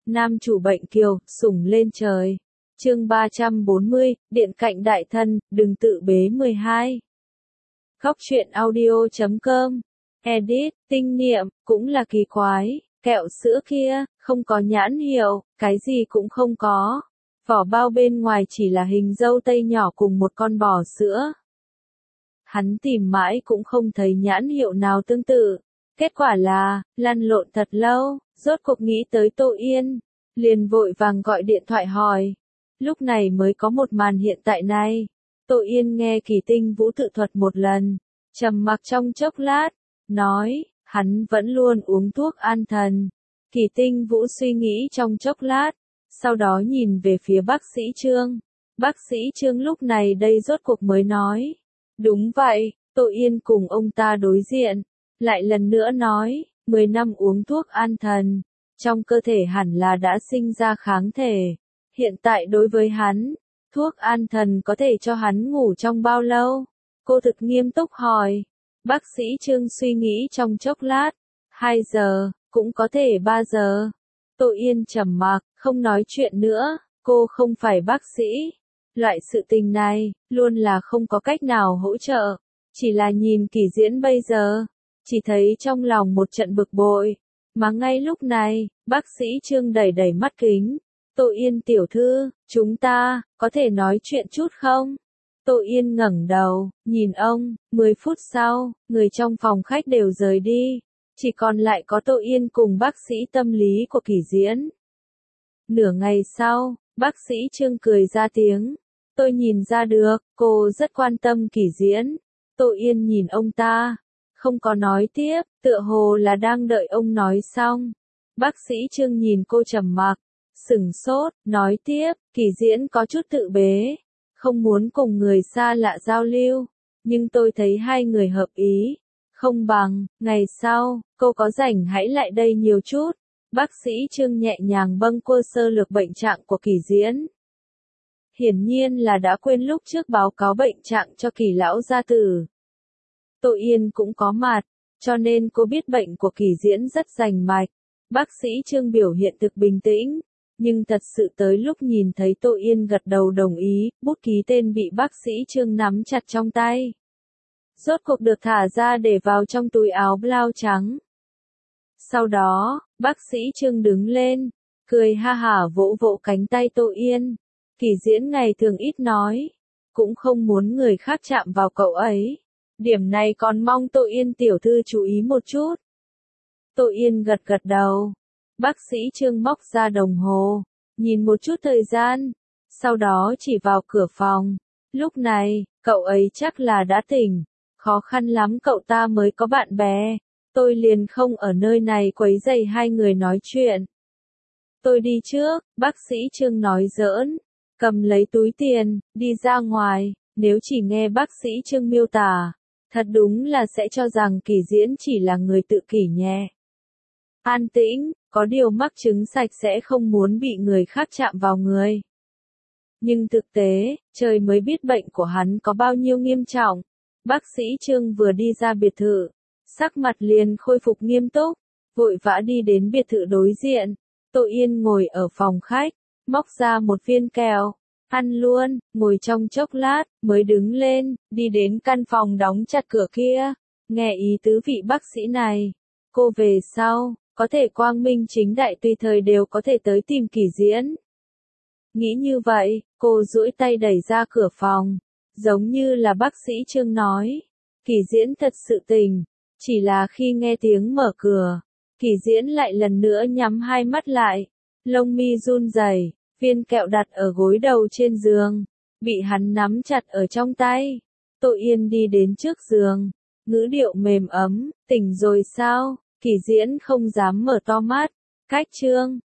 Nam chủ bệnh kiều, sủng lên trời. Chương 340, Điện cạnh đại thân, đừng tự bế 12. Góc truyện audio.com. Edit, tinh niệm, cũng là kỳ quái, kẹo sữa kia, không có nhãn hiệu, cái gì cũng không có. Vỏ bao bên ngoài chỉ là hình dâu tây nhỏ cùng một con bò sữa. Hắn tìm mãi cũng không thấy nhãn hiệu nào tương tự. Kết quả là, lăn lộn thật lâu, rốt cuộc nghĩ tới Tô Yên. Liền vội vàng gọi điện thoại hỏi. Lúc này mới có một màn hiện tại này. Tô Yên nghe Kỳ Tinh Vũ tự thuật một lần. Trầm mặc trong chốc lát. Nói, hắn vẫn luôn uống thuốc an thần. Kỳ Tinh Vũ suy nghĩ trong chốc lát. Sau đó nhìn về phía bác sĩ Trương. Bác sĩ Trương lúc này đây rốt cuộc mới nói. Đúng vậy, Tô Yên cùng ông ta đối diện. Lại lần nữa nói, 10 năm uống thuốc an thần. Trong cơ thể hẳn là đã sinh ra kháng thể. Hiện tại đối với hắn, thuốc an thần có thể cho hắn ngủ trong bao lâu? Cô thực nghiêm túc hỏi. Bác sĩ Trương suy nghĩ trong chốc lát. 2 giờ, cũng có thể 3 giờ. Tô Yên trầm mặc, không nói chuyện nữa. Cô không phải bác sĩ. Loại sự tình này, luôn là không có cách nào hỗ trợ. Chỉ là nhìn Kỳ Diễn bây giờ, chỉ thấy trong lòng một trận bực bội. Mà ngay lúc này, bác sĩ Trương đẩy đẩy mắt kính. Tô Yên tiểu thư, chúng ta, có thể nói chuyện chút không? Tô Yên ngẩng đầu, nhìn ông, 10 phút sau, người trong phòng khách đều rời đi. Chỉ còn lại có Tô Yên cùng bác sĩ tâm lý của Kỳ Diễn. Nửa ngày sau, bác sĩ Trương cười ra tiếng. Tôi nhìn ra được, cô rất quan tâm Kỳ Diễn. Tô Yên nhìn ông ta, không có nói tiếp, tựa hồ là đang đợi ông nói xong. Bác sĩ Trương nhìn cô trầm mặc, sửng sốt, nói tiếp, Kỳ Diễn có chút tự bế, không muốn cùng người xa lạ giao lưu, nhưng tôi thấy hai người hợp ý, không bằng, ngày sau, cô có rảnh hãy lại đây nhiều chút. Bác sĩ Trương nhẹ nhàng bâng quơ sơ lược bệnh trạng của Kỳ Diễn. Hiển nhiên là đã quên lúc trước báo cáo bệnh trạng cho Kỳ lão gia tử. Tô Yên cũng có mặt, cho nên cô biết bệnh của Kỳ Diễn rất rành mạch. Bác sĩ Trương biểu hiện thực bình tĩnh, nhưng thật sự tới lúc nhìn thấy Tô Yên gật đầu đồng ý, bút ký tên bị bác sĩ Trương nắm chặt trong tay. Rốt cuộc được thả ra để vào trong túi áo blau trắng. Sau đó, bác sĩ Trương đứng lên, cười ha hả vỗ vỗ cánh tay Tô Yên. Kỳ Diễn ngày thường ít nói, cũng không muốn người khác chạm vào cậu ấy. Điểm này còn mong Tô Yên tiểu thư chú ý một chút. Tô Yên gật gật đầu. Bác sĩ Trương móc ra đồng hồ, nhìn một chút thời gian, sau đó chỉ vào cửa phòng. Lúc này, cậu ấy chắc là đã tỉnh, khó khăn lắm cậu ta mới có bạn bè. Tôi liền không ở nơi này quấy rầy hai người nói chuyện. Tôi đi trước, bác sĩ Trương nói giỡn, cầm lấy túi tiền, đi ra ngoài. Nếu chỉ nghe bác sĩ Trương miêu tả, thật đúng là sẽ cho rằng Kỳ Diễn chỉ là người tự kỷ nhẹ. An tĩnh, có điều mắc chứng sạch sẽ không muốn bị người khác chạm vào người. Nhưng thực tế, trời mới biết bệnh của hắn có bao nhiêu nghiêm trọng. Bác sĩ Trương vừa đi ra biệt thự, sắc mặt liền khôi phục nghiêm túc, vội vã đi đến biệt thự đối diện. Tô Yên ngồi ở phòng khách, móc ra một viên kẹo, ăn luôn, ngồi trong chốc lát, mới đứng lên, đi đến căn phòng đóng chặt cửa kia. Nghe ý tứ vị bác sĩ này, cô về sau, có thể quang minh chính đại tùy thời đều có thể tới tìm Kỳ Diễn. Nghĩ như vậy, cô duỗi tay đẩy ra cửa phòng, giống như là bác sĩ Trương nói. Kỳ Diễn thật sự tỉnh, chỉ là khi nghe tiếng mở cửa, Kỳ Diễn lại lần nữa nhắm hai mắt lại, lông mi run rẩy, viên kẹo đặt ở gối đầu trên giường, bị hắn nắm chặt ở trong tay. Tô Yên đi đến trước giường, ngữ điệu mềm ấm, tỉnh rồi sao? Kỳ Diễn không dám mở to mắt, cách Trương,